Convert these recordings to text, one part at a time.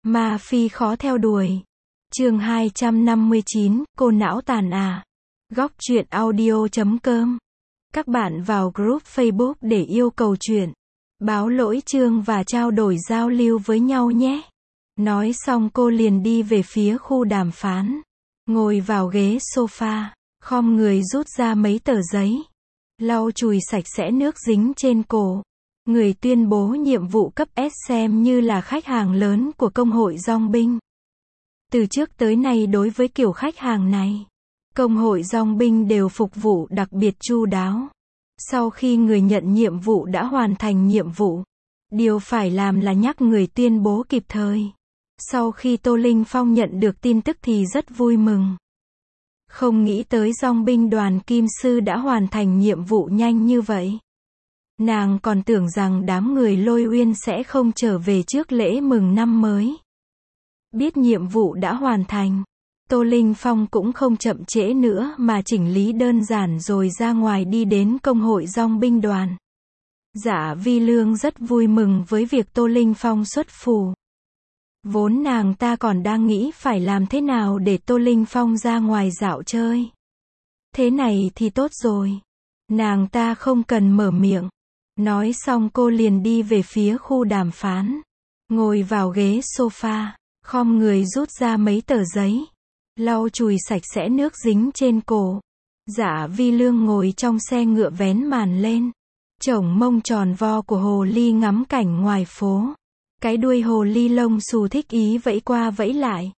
Ma Phi khó theo đuổi. Chương 259, cô não tàn à. Góc truyện audio.com. Các bạn vào group Facebook để yêu cầu chuyện, báo lỗi chương và trao đổi giao lưu với nhau nhé. Nói xong cô liền đi về phía khu đàm phán. Ngồi vào ghế sofa, khom người rút ra mấy tờ giấy, lau chùi sạch sẽ nước dính trên cổ. Người tuyên bố nhiệm vụ cấp S xem như là khách hàng lớn của công hội dong binh. Từ trước tới nay đối với kiểu khách hàng này, công hội dong binh đều phục vụ đặc biệt chu đáo. Sau khi người nhận nhiệm vụ đã hoàn thành nhiệm vụ, điều phải làm là nhắc người tuyên bố kịp thời. Sau khi Tô Linh Phong nhận được tin tức thì rất vui mừng. Không nghĩ tới dong binh đoàn Kim Sư đã hoàn thành nhiệm vụ nhanh như vậy. Nàng còn tưởng rằng đám người Lôi Uyên sẽ không trở về trước lễ mừng năm mới. Biết nhiệm vụ đã hoàn thành, Tô Linh Phong cũng không chậm trễ nữa mà chỉnh lý đơn giản rồi ra ngoài đi đến công hội dong binh đoàn. Dạ Vi Lương rất vui mừng với việc Tô Linh Phong xuất phủ. Vốn nàng ta còn đang nghĩ phải làm thế nào để Tô Linh Phong ra ngoài dạo chơi. Thế này thì tốt rồi. Nàng ta không cần mở miệng. Nói xong cô liền đi về phía khu đàm phán. Ngồi vào ghế sofa, khom người rút ra mấy tờ giấy, lau chùi sạch sẽ nước dính trên cổ. Dạ Vi Lương ngồi trong xe ngựa vén màn lên. Chổng mông tròn vo của hồ ly ngắm cảnh ngoài phố. Cái đuôi hồ ly lông xù thích ý vẫy qua vẫy lại.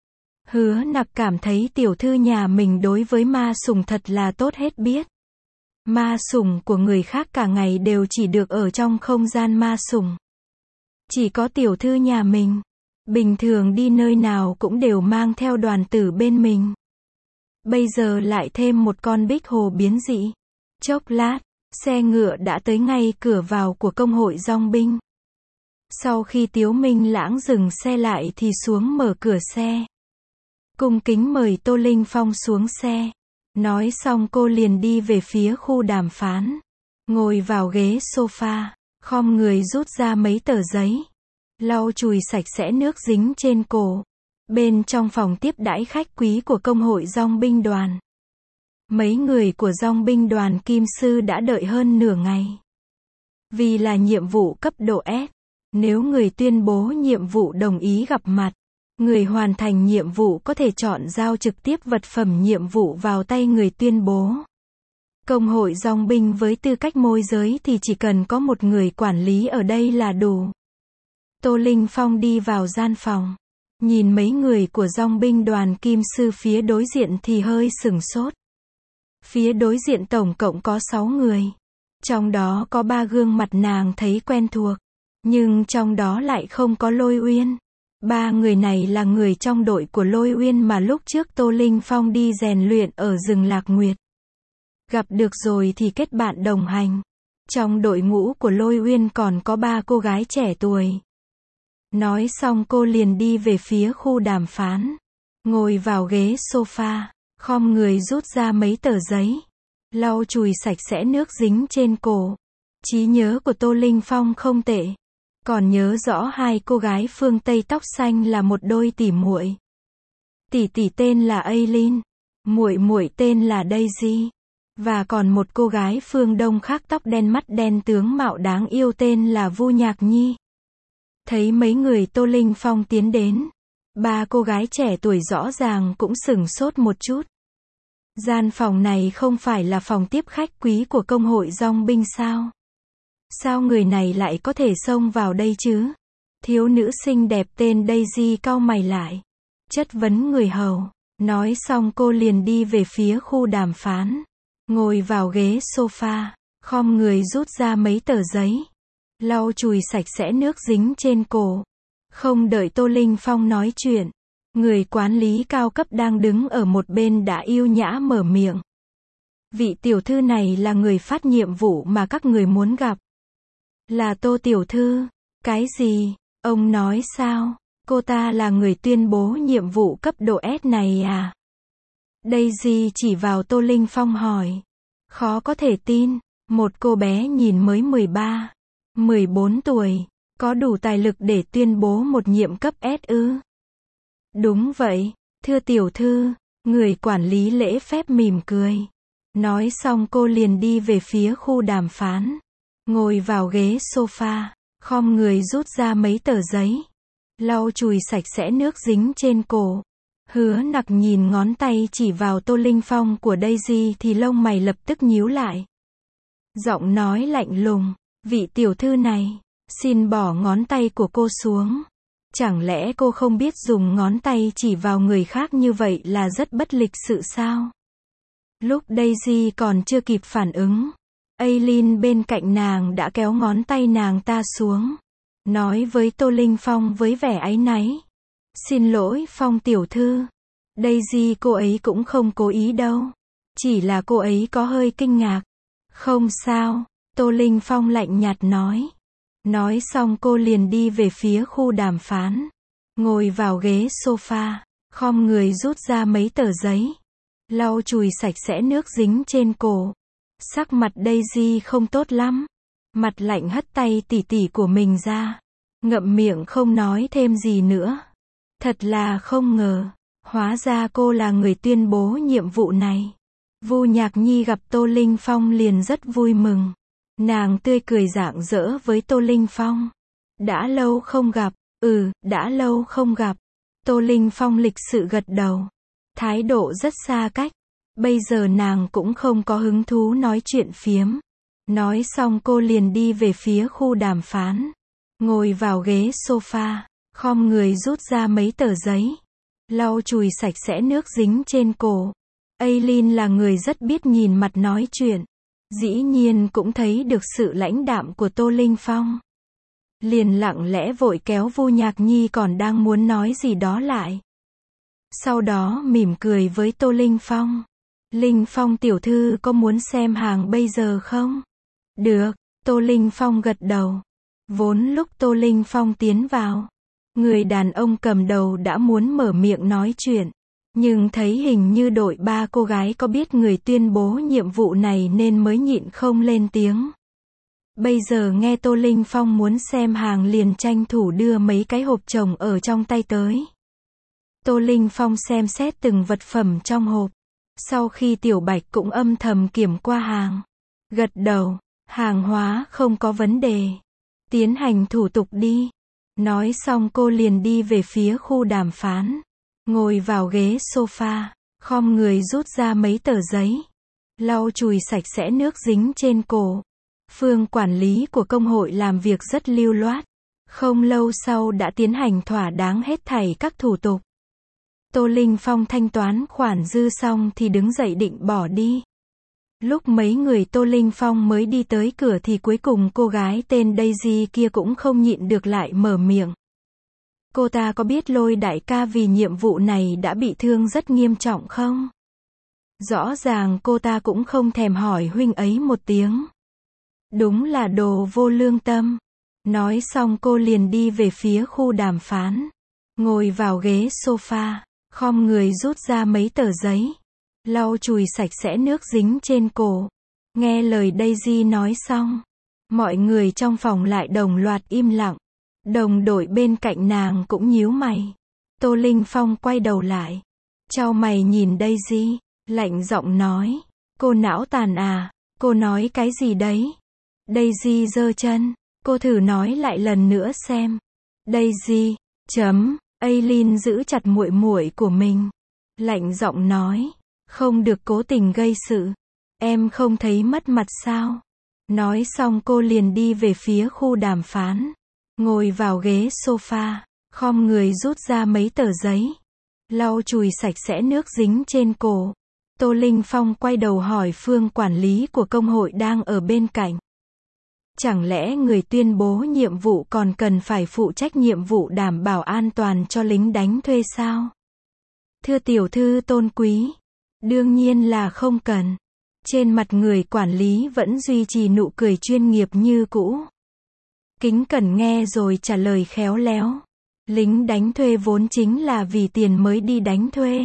Hứa Nặc cảm thấy tiểu thư nhà mình đối với ma sủng thật là tốt hết biết. Ma sủng của người khác cả ngày đều chỉ được ở trong không gian ma sủng. Chỉ có tiểu thư nhà mình, bình thường đi nơi nào cũng đều mang theo đoàn tử bên mình. Bây giờ lại thêm một con bích hồ biến dị. Chốc lát, xe ngựa đã tới ngay cửa vào của công hội dong binh. Sau khi Tiếu Minh Lãng dừng xe lại thì xuống mở cửa xe. Cung kính mời Tô Linh Phong xuống xe. Nói xong cô liền đi về phía khu đàm phán. Ngồi vào ghế sofa, khom người rút ra mấy tờ giấy, lau chùi sạch sẽ nước dính trên cổ. Bên trong phòng tiếp đãi khách quý của công hội dong binh đoàn, mấy người của dong binh đoàn Kim Sư đã đợi hơn nửa ngày. Vì là nhiệm vụ cấp độ S, nếu người tuyên bố nhiệm vụ đồng ý gặp mặt, người hoàn thành nhiệm vụ có thể chọn giao trực tiếp vật phẩm nhiệm vụ vào tay người tuyên bố. Công hội dong binh với tư cách môi giới thì chỉ cần có một người quản lý ở đây là đủ. Tô Linh Phong đi vào gian phòng, nhìn mấy người của dong binh đoàn Kim Sư phía đối diện thì hơi sửng sốt. Phía đối diện tổng cộng có 6 người. Trong đó có 3 gương mặt nàng thấy quen thuộc. Nhưng trong đó lại không có Lôi Uyên. 3 người này là người trong đội của Lôi Uyên mà lúc trước Tô Linh Phong đi rèn luyện ở rừng Lạc Nguyệt. Gặp được rồi thì kết bạn đồng hành. Trong đội ngũ của Lôi Uyên còn có 3 cô gái trẻ tuổi. Nói xong cô liền đi về phía khu đàm phán. Ngồi vào ghế sofa, khom người rút ra mấy tờ giấy, lau chùi sạch sẽ nước dính trên cổ. Trí nhớ của Tô Linh Phong không tệ. Còn nhớ rõ 2 cô gái phương Tây tóc xanh là một đôi tỉ muội. Tỷ tỷ tên là Aileen, muội muội tên là Daisy, và còn một cô gái phương Đông khác tóc đen mắt đen tướng mạo đáng yêu tên là Vu Nhạc Nhi. Thấy mấy người Tô Linh Phong tiến đến, 3 cô gái trẻ tuổi rõ ràng cũng sửng sốt một chút. Gian phòng này không phải là phòng tiếp khách quý của công hội dong binh sao? Sao người này lại có thể xông vào đây chứ? Thiếu nữ xinh đẹp tên Daisy cau mày lại, chất vấn người hầu. Nói xong cô liền đi về phía khu đàm phán. Ngồi vào ghế sofa, khom người rút ra mấy tờ giấy, lau chùi sạch sẽ nước dính trên cổ. Không đợi Tô Linh Phong nói chuyện, người quản lý cao cấp đang đứng ở một bên đã yêu nhã mở miệng. Vị tiểu thư này là người phát nhiệm vụ mà các người muốn gặp. Là Tô tiểu thư. Cái gì? Ông nói sao? Cô ta là người tuyên bố nhiệm vụ cấp độ S này à? Daisy chỉ vào Tô Linh Phong hỏi. Khó có thể tin, một cô bé nhìn mới 13, 14 tuổi, Có đủ tài lực để tuyên bố một nhiệm cấp S ư? Đúng vậy, thưa tiểu thư, người quản lý lễ phép mỉm cười. Nói xong cô liền đi về phía khu đàm phán. Ngồi vào ghế sofa, khom người rút ra mấy tờ giấy. Lau chùi sạch sẽ nước dính trên cổ. Hứa Nặc nhìn ngón tay chỉ vào Tô Linh Phong của Daisy thì lông mày lập tức nhíu lại. Giọng nói lạnh lùng, vị tiểu thư này, xin bỏ ngón tay của cô xuống. Chẳng lẽ cô không biết dùng ngón tay chỉ vào người khác như vậy là rất bất lịch sự sao? Lúc Daisy còn chưa kịp phản ứng, Aileen bên cạnh nàng đã kéo ngón tay nàng ta xuống. Nói với Tô Linh Phong với vẻ áy náy. Xin lỗi Phong tiểu thư. Daisy cô ấy cũng không cố ý đâu. Chỉ là cô ấy có hơi kinh ngạc. Không sao, Tô Linh Phong lạnh nhạt nói. Nói xong cô liền đi về phía khu đàm phán. Ngồi vào ghế sofa, khom người rút ra mấy tờ giấy. Lau chùi sạch sẽ nước dính trên cổ. Sắc mặt Daisy không tốt lắm. Mặt lạnh hất tay tỉ tỉ của mình ra. Ngậm miệng không nói thêm gì nữa. Thật là không ngờ. Hóa ra cô là người tuyên bố nhiệm vụ này. Vu Nhạc Nhi gặp Tô Linh Phong liền rất vui mừng. Nàng tươi cười rạng rỡ với Tô Linh Phong. Đã lâu không gặp. Đã lâu không gặp. Tô Linh Phong lịch sự gật đầu. Thái độ rất xa cách. Bây giờ nàng cũng không có hứng thú nói chuyện phiếm. Nói xong cô liền đi về phía khu đàm phán. Ngồi vào ghế sofa, khom người rút ra mấy tờ giấy. Lau chùi sạch sẽ nước dính trên cổ. Aileen là người rất biết nhìn mặt nói chuyện. Dĩ nhiên cũng thấy được sự lãnh đạm của Tô Linh Phong. Liền lặng lẽ vội kéo Vu Nhạc Nhi còn đang muốn nói gì đó lại. Sau đó mỉm cười với Tô Linh Phong. Linh Phong tiểu thư có muốn xem hàng bây giờ không? Được, Tô Linh Phong gật đầu. Vốn lúc Tô Linh Phong tiến vào, người đàn ông cầm đầu đã muốn mở miệng nói chuyện. Nhưng thấy hình như đội ba cô gái có biết người tuyên bố nhiệm vụ này nên mới nhịn không lên tiếng. Bây giờ nghe Tô Linh Phong muốn xem hàng liền tranh thủ đưa mấy cái hộp chồng ở trong tay tới. Tô Linh Phong xem xét từng vật phẩm trong hộp. Sau khi Tiểu Bạch cũng âm thầm kiểm qua hàng. Gật đầu, hàng hóa không có vấn đề. Tiến hành thủ tục đi. Nói xong cô liền đi về phía khu đàm phán. Ngồi vào ghế sofa, khom người rút ra mấy tờ giấy. Lau chùi sạch sẽ nước dính trên cổ. Phương quản lý của công hội làm việc rất lưu loát. Không lâu sau đã tiến hành thỏa đáng hết thảy các thủ tục. Tô Linh Phong thanh toán khoản dư xong thì đứng dậy định bỏ đi. Lúc mấy người Tô Linh Phong mới đi tới cửa thì cuối cùng cô gái tên Daisy kia cũng không nhịn được lại mở miệng. Cô ta có biết Lôi đại ca vì nhiệm vụ này đã bị thương rất nghiêm trọng không? Rõ ràng cô ta cũng không thèm hỏi huynh ấy một tiếng. Đúng là đồ vô lương tâm. Nói xong cô liền đi về phía khu đàm phán. Ngồi vào ghế sofa, khom người rút ra mấy tờ giấy. Lau chùi sạch sẽ nước dính trên cổ. Nghe lời Daisy nói xong, mọi người trong phòng lại đồng loạt im lặng. Đồng đội bên cạnh nàng cũng nhíu mày. Tô Linh Phong quay đầu lại, chau mày nhìn Daisy, lạnh giọng nói, cô não tàn à, cô nói cái gì đấy? Daisy giơ chân, cô thử nói lại lần nữa xem. Daisy, Aileen giữ chặt muội muội của mình, lạnh giọng nói, không được cố tình gây sự. Em không thấy mất mặt sao? Nói xong cô liền đi về phía khu đàm phán. Ngồi vào ghế sofa, khom người rút ra mấy tờ giấy. Lau chùi sạch sẽ nước dính trên cổ. Tô Linh Phong quay đầu hỏi Phương quản lý của công hội đang ở bên cạnh. Chẳng lẽ người tuyên bố nhiệm vụ còn cần phải phụ trách nhiệm vụ đảm bảo an toàn cho lính đánh thuê sao? Thưa tiểu thư tôn quý, đương nhiên là không cần. Trên mặt người quản lý vẫn duy trì nụ cười chuyên nghiệp như cũ. Kính cẩn nghe rồi trả lời khéo léo. Lính đánh thuê vốn chính là vì tiền mới đi đánh thuê.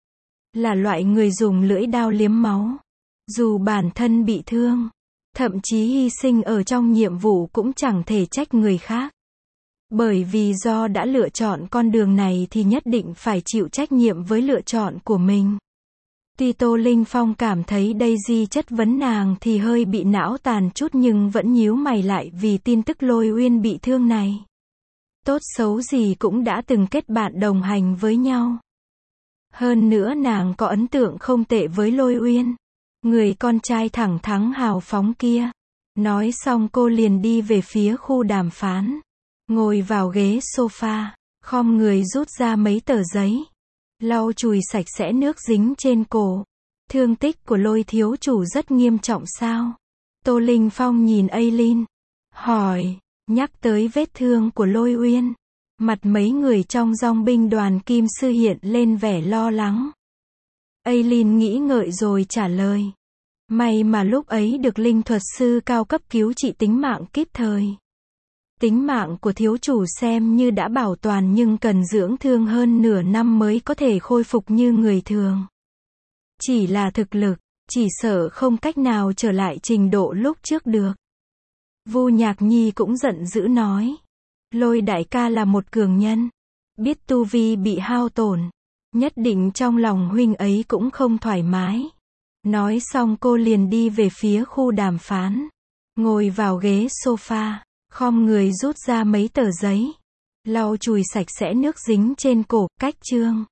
Là loại người dùng lưỡi dao liếm máu. Dù bản thân bị thương, thậm chí hy sinh ở trong nhiệm vụ cũng chẳng thể trách người khác. Bởi vì do đã lựa chọn con đường này thì nhất định phải chịu trách nhiệm với lựa chọn của mình. Tuy Tô Linh Phong cảm thấy Daisy chất vấn nàng thì hơi bị não tàn chút nhưng vẫn nhíu mày lại vì tin tức Lôi Uyên bị thương này. Tốt xấu gì cũng đã từng kết bạn đồng hành với nhau. Hơn nữa nàng có ấn tượng không tệ với Lôi Uyên. Người con trai thẳng thắn hào phóng kia. Nói xong cô liền đi về phía khu đàm phán. Ngồi vào ghế sofa, khom người rút ra mấy tờ giấy. Lau chùi sạch sẽ nước dính trên cổ. Thương tích của Lôi thiếu chủ rất nghiêm trọng sao? Tô Linh Phong nhìn Aileen. Hỏi, nhắc tới vết thương của Lôi Uyên. Mặt mấy người trong dòng binh đoàn Kim Sư hiện lên vẻ lo lắng. Aileen nghĩ ngợi rồi trả lời. May mà lúc ấy được linh thuật sư cao cấp cứu trị tính mạng kịp thời. Tính mạng của thiếu chủ xem như đã bảo toàn nhưng cần dưỡng thương hơn nửa năm mới có thể khôi phục như người thường. Chỉ là thực lực, chỉ sợ không cách nào trở lại trình độ lúc trước được. Vu Nhạc Nhi cũng giận dữ nói. Lôi đại ca là một cường nhân. Biết tu vi bị hao tổn. Nhất định trong lòng huynh ấy cũng không thoải mái. Nói xong cô liền đi về phía khu đàm phán. Ngồi vào ghế sofa, khom người rút ra mấy tờ giấy. Lau chùi sạch sẽ nước dính trên cổ, cách chương.